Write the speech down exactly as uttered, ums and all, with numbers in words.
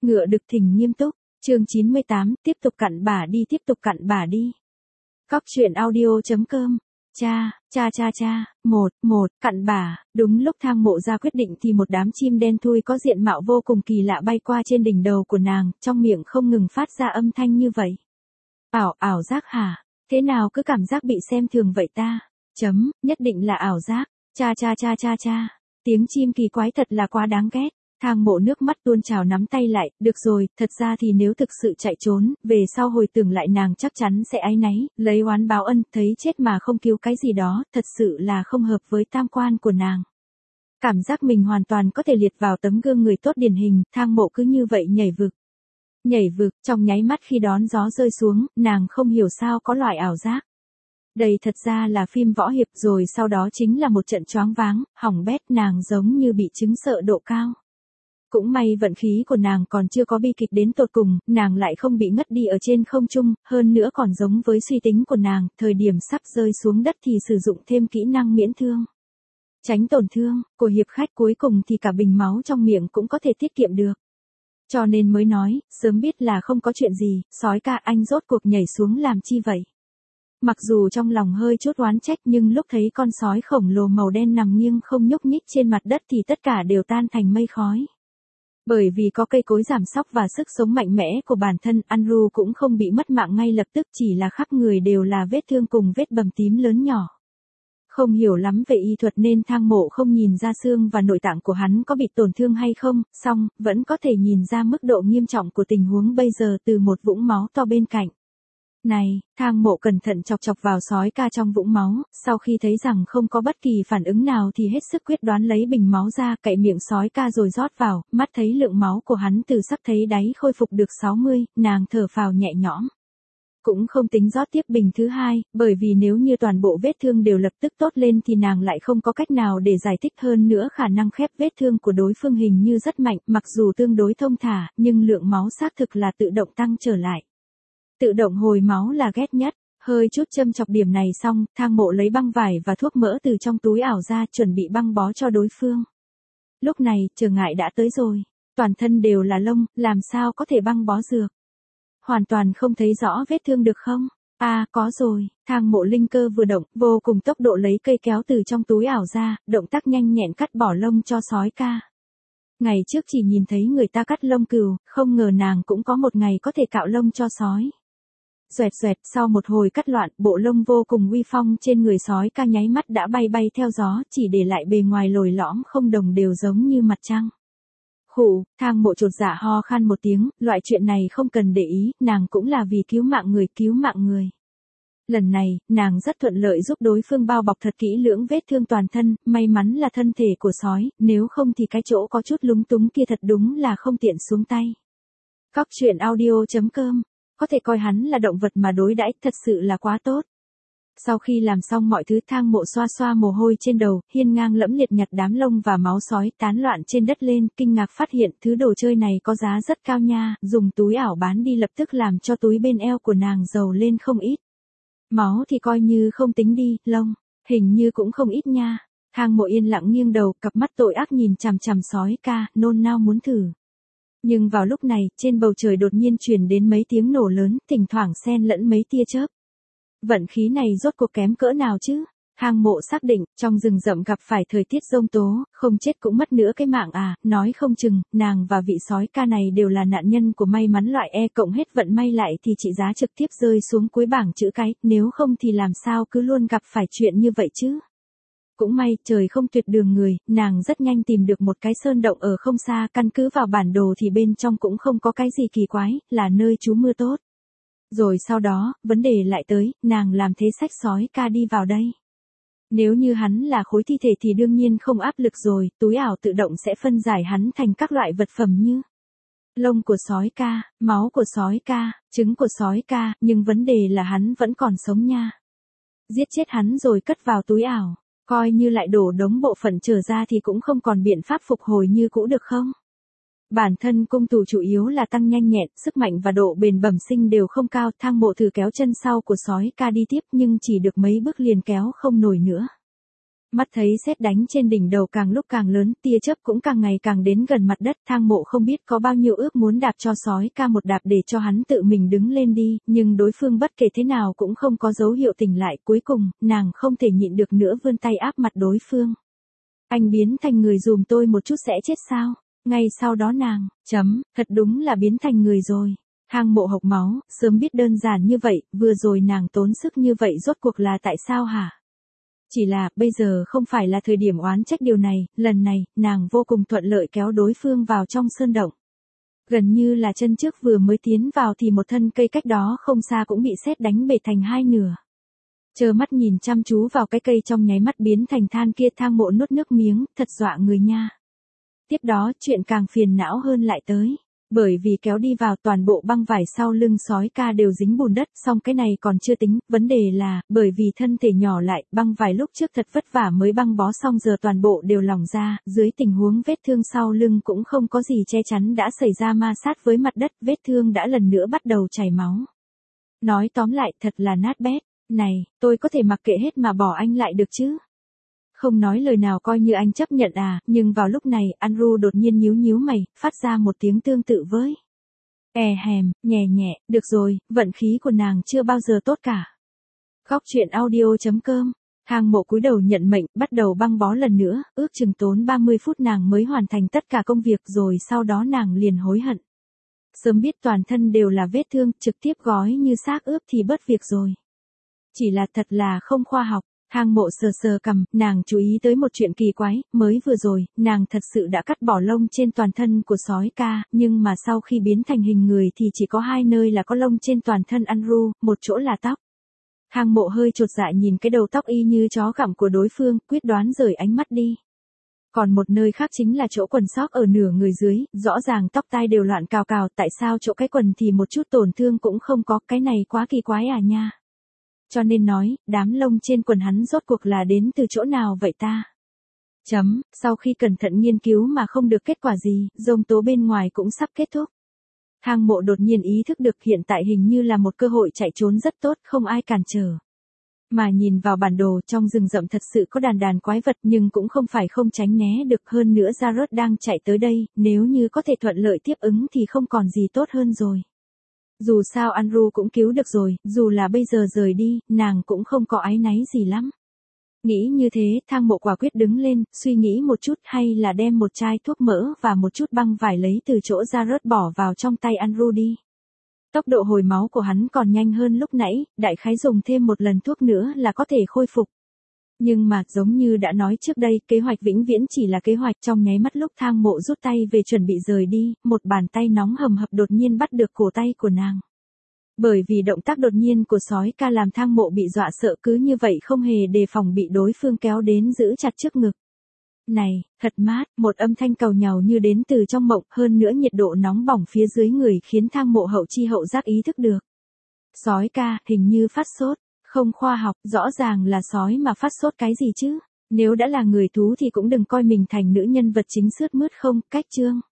Ngựa đực thình nghiêm túc, chương chín mươi tám, tiếp tục cặn bả đi tiếp tục cặn bả đi. Cóc truyện audio chấm com. Cha, cha cha cha, một, một, cặn bả, đúng lúc Thang Mộ ra quyết định thì một đám chim đen thui có diện mạo vô cùng kỳ lạ bay qua trên đỉnh đầu của nàng, trong miệng không ngừng phát ra âm thanh như vậy. Ảo, ảo giác hả? Thế nào cứ cảm giác bị xem thường vậy ta? Chấm, nhất định là ảo giác, cha cha cha cha cha, tiếng chim kỳ quái thật là quá đáng ghét. Thang Mộ nước mắt tuôn trào nắm tay lại, được rồi, thật ra thì nếu thực sự chạy trốn, về sau hồi tưởng lại nàng chắc chắn sẽ áy náy, lấy oán báo ân, thấy chết mà không cứu cái gì đó, thật sự là không hợp với tam quan của nàng. Cảm giác mình hoàn toàn có thể liệt vào tấm gương người tốt điển hình, Thang Mộ cứ như vậy nhảy vực. Nhảy vực, trong nháy mắt khi đón gió rơi xuống, nàng không hiểu sao có loại ảo giác. Đây thật ra là phim võ hiệp rồi sau đó chính là một trận choáng váng, hỏng bét, nàng giống như bị chứng sợ độ cao. Cũng may vận khí của nàng còn chưa có bi kịch đến tột cùng, nàng lại không bị ngất đi ở trên không trung, hơn nữa còn giống với suy tính của nàng, thời điểm sắp rơi xuống đất thì sử dụng thêm kỹ năng miễn thương. Tránh tổn thương, của hiệp khách cuối cùng thì cả bình máu trong miệng cũng có thể tiết kiệm được. Cho nên mới nói, sớm biết là không có chuyện gì, sói ca anh rốt cuộc nhảy xuống làm chi vậy? Mặc dù trong lòng hơi chút oán trách nhưng lúc thấy con sói khổng lồ màu đen nằm nghiêng không nhúc nhích trên mặt đất thì tất cả đều tan thành mây khói. Bởi vì có cây cối giảm sóc và sức sống mạnh mẽ của bản thân, Andrew cũng không bị mất mạng ngay lập tức, chỉ là khắp người đều là vết thương cùng vết bầm tím lớn nhỏ. Không hiểu lắm về y thuật nên Thang Mộ không nhìn ra xương và nội tạng của hắn có bị tổn thương hay không, song vẫn có thể nhìn ra mức độ nghiêm trọng của tình huống bây giờ từ một vũng máu to bên cạnh. Này, Thang Mộ cẩn thận chọc chọc vào sói ca trong vũng máu, sau khi thấy rằng không có bất kỳ phản ứng nào thì hết sức quyết đoán lấy bình máu ra, cậy miệng sói ca rồi rót vào, mắt thấy lượng máu của hắn từ sắc thấy đáy khôi phục được sáu mươi, nàng thở phào nhẹ nhõm. Cũng không tính rót tiếp bình thứ hai, bởi vì nếu như toàn bộ vết thương đều lập tức tốt lên thì nàng lại không có cách nào để giải thích, hơn nữa khả năng khép vết thương của đối phương hình như rất mạnh, mặc dù tương đối thông thả, nhưng lượng máu xác thực là tự động tăng trở lại. Tự động hồi máu là ghét nhất, hơi chút châm chọc điểm này xong, Thang Mộ lấy băng vải và thuốc mỡ từ trong túi ảo ra chuẩn bị băng bó cho đối phương. Lúc này, trở ngại đã tới rồi, toàn thân đều là lông, làm sao có thể băng bó dược. Hoàn toàn không thấy rõ vết thương được không? À, có rồi, Thang Mộ linh cơ vừa động, vô cùng tốc độ lấy cây kéo từ trong túi ảo ra, động tác nhanh nhẹn cắt bỏ lông cho sói ca. Ngày trước chỉ nhìn thấy người ta cắt lông cừu, không ngờ nàng cũng có một ngày có thể cạo lông cho sói. Xoẹt xoẹt, sau một hồi cắt loạn, bộ lông vô cùng uy phong trên người sói ca nháy mắt đã bay bay theo gió, chỉ để lại bề ngoài lồi lõm không đồng đều giống như mặt trăng. Khụ, Thang Mộ chột dạ ho khan một tiếng, loại chuyện này không cần để ý, nàng cũng là vì cứu mạng người, cứu mạng người. Lần này, nàng rất thuận lợi giúp đối phương bao bọc thật kỹ lưỡng vết thương toàn thân, may mắn là thân thể của sói, nếu không thì cái chỗ có chút lúng túng kia thật đúng là không tiện xuống tay. Cóc truyện audio chấm com, có thể coi hắn là động vật mà đối đãi, thật sự là quá tốt. Sau khi làm xong mọi thứ, Thang Mộ xoa xoa mồ hôi trên đầu, hiên ngang lẫm liệt nhặt đám lông và máu sói tán loạn trên đất lên, kinh ngạc phát hiện thứ đồ chơi này có giá rất cao nha, dùng túi ảo bán đi lập tức làm cho túi bên eo của nàng giàu lên không ít. Máu thì coi như không tính đi, lông, hình như cũng không ít nha. Thang Mộ yên lặng nghiêng đầu, cặp mắt tội ác nhìn chằm chằm sói ca, nôn nao muốn thử. Nhưng vào lúc này, trên bầu trời đột nhiên truyền đến mấy tiếng nổ lớn, thỉnh thoảng xen lẫn mấy tia chớp. Vận khí này rốt cuộc kém cỡ nào chứ? Thang Mộ xác định, trong rừng rậm gặp phải thời tiết giông tố, không chết cũng mất nữa cái mạng à, nói không chừng, nàng và vị sói ca này đều là nạn nhân của may mắn loại E cộng hết vận may lại thì trị giá trực tiếp rơi xuống cuối bảng chữ cái, nếu không thì làm sao cứ luôn gặp phải chuyện như vậy chứ? Cũng may, trời không tuyệt đường người, nàng rất nhanh tìm được một cái sơn động ở không xa, căn cứ vào bản đồ thì bên trong cũng không có cái gì kỳ quái, là nơi trú mưa tốt. Rồi sau đó, vấn đề lại tới, nàng làm thế xách sói ca đi vào đây. Nếu như hắn là khối thi thể thì đương nhiên không áp lực rồi, túi ảo tự động sẽ phân giải hắn thành các loại vật phẩm như lông của sói ca, máu của sói ca, trứng của sói ca, nhưng vấn đề là hắn vẫn còn sống nha. Giết chết hắn rồi cất vào túi ảo, coi như lại đổ đống bộ phận trở ra thì cũng không còn biện pháp phục hồi như cũ được không? Bản thân cung tù chủ yếu là tăng nhanh nhẹn, sức mạnh và độ bền bẩm sinh đều không cao, Thang Mộ thử kéo chân sau của sói ca đi tiếp nhưng chỉ được mấy bước liền kéo không nổi nữa. Mắt thấy sét đánh trên đỉnh đầu càng lúc càng lớn, tia chớp cũng càng ngày càng đến gần mặt đất, Thang Mộ không biết có bao nhiêu ước muốn đạp cho sói ca một đạp để cho hắn tự mình đứng lên đi, nhưng đối phương bất kể thế nào cũng không có dấu hiệu tỉnh lại, cuối cùng, nàng không thể nhịn được nữa vươn tay áp mặt đối phương. Anh biến thành người dùm tôi một chút sẽ chết sao? Ngay sau đó nàng, chấm, thật đúng là biến thành người rồi. Thang Mộ hộc máu, sớm biết đơn giản như vậy, vừa rồi nàng tốn sức như vậy rốt cuộc là tại sao hả? Chỉ là, bây giờ không phải là thời điểm oán trách điều này, lần này, nàng vô cùng thuận lợi kéo đối phương vào trong sơn động. Gần như là chân trước vừa mới tiến vào thì một thân cây cách đó không xa cũng bị sét đánh bể thành hai nửa. Chờ mắt nhìn chăm chú vào cái cây trong nháy mắt biến thành than kia, Thang Mộ nuốt nước miếng, thật dọa người nha. Tiếp đó, chuyện càng phiền não hơn lại tới. Bởi vì kéo đi vào toàn bộ băng vải sau lưng sói ca đều dính bùn đất, song cái này còn chưa tính, vấn đề là, bởi vì thân thể nhỏ lại, băng vải lúc trước thật vất vả mới băng bó xong giờ toàn bộ đều lỏng ra, dưới tình huống vết thương sau lưng cũng không có gì che chắn đã xảy ra ma sát với mặt đất, vết thương đã lần nữa bắt đầu chảy máu. Nói tóm lại, thật là nát bét, này, tôi có thể mặc kệ hết mà bỏ anh lại được chứ? Không nói lời nào coi như anh chấp nhận à, nhưng vào lúc này, Andrew đột nhiên nhíu nhíu mày, phát ra một tiếng tương tự với. E hèm, nhẹ nhẹ, được rồi, vận khí của nàng chưa bao giờ tốt cả. Góc truyện audio chấm com, Thang Mộ cúi đầu nhận mệnh, bắt đầu băng bó lần nữa, ước chừng tốn ba mươi phút nàng mới hoàn thành tất cả công việc rồi sau đó nàng liền hối hận. Sớm biết toàn thân đều là vết thương, trực tiếp gói như xác ướp thì bớt việc rồi. Chỉ là thật là không khoa học. Thang Mộ sờ sờ cằm, nàng chú ý tới một chuyện kỳ quái, mới vừa rồi, nàng thật sự đã cắt bỏ lông trên toàn thân của sói ca, nhưng mà sau khi biến thành hình người thì chỉ có hai nơi là có lông trên toàn thân Andrew, một chỗ là tóc. Thang Mộ hơi chột dạ nhìn cái đầu tóc y như chó gặm của đối phương, quyết đoán rời ánh mắt đi. Còn một nơi khác chính là chỗ quần sóc ở nửa người dưới, rõ ràng tóc tai đều loạn cào cào, tại sao chỗ cái quần thì một chút tổn thương cũng không có, cái này quá kỳ quái à nha. Cho nên nói, đám lông trên quần hắn rốt cuộc là đến từ chỗ nào vậy ta? Chấm, sau khi cẩn thận nghiên cứu mà không được kết quả gì, giông tố bên ngoài cũng sắp kết thúc. Thang Mộ đột nhiên ý thức được hiện tại hình như là một cơ hội chạy trốn rất tốt, không ai cản trở. Mà nhìn vào bản đồ trong rừng rậm thật sự có đàn đàn quái vật nhưng cũng không phải không tránh né được, hơn nữa Jared đang chạy tới đây, nếu như có thể thuận lợi tiếp ứng thì không còn gì tốt hơn rồi. Dù sao Andrew cũng cứu được rồi, dù là bây giờ rời đi, nàng cũng không có áy náy gì lắm. Nghĩ như thế, Thang Mộ quả quyết đứng lên, suy nghĩ một chút hay là đem một chai thuốc mỡ và một chút băng vải lấy từ chỗ ra rớt bỏ vào trong tay Andrew đi. Tốc độ hồi máu của hắn còn nhanh hơn lúc nãy, đại khái dùng thêm một lần thuốc nữa là có thể khôi phục. Nhưng mà, giống như đã nói trước đây, kế hoạch vĩnh viễn chỉ là kế hoạch. Trong nháy mắt lúc Thang Mộ rút tay về chuẩn bị rời đi, một bàn tay nóng hầm hập đột nhiên bắt được cổ tay của nàng. Bởi vì động tác đột nhiên của sói ca làm Thang Mộ bị dọa sợ, cứ như vậy không hề đề phòng bị đối phương kéo đến giữ chặt trước ngực. Này, thật mát, một âm thanh cầu nhàu như đến từ trong mộng, hơn nữa nhiệt độ nóng bỏng phía dưới người khiến Thang Mộ hậu chi hậu giác ý thức được. Sói ca, hình như phát sốt. Không khoa học, rõ ràng là sói mà phát sốt cái gì chứ? Nếu đã là người thú thì cũng đừng coi mình thành nữ nhân vật chính sướt mướt không, cách chương.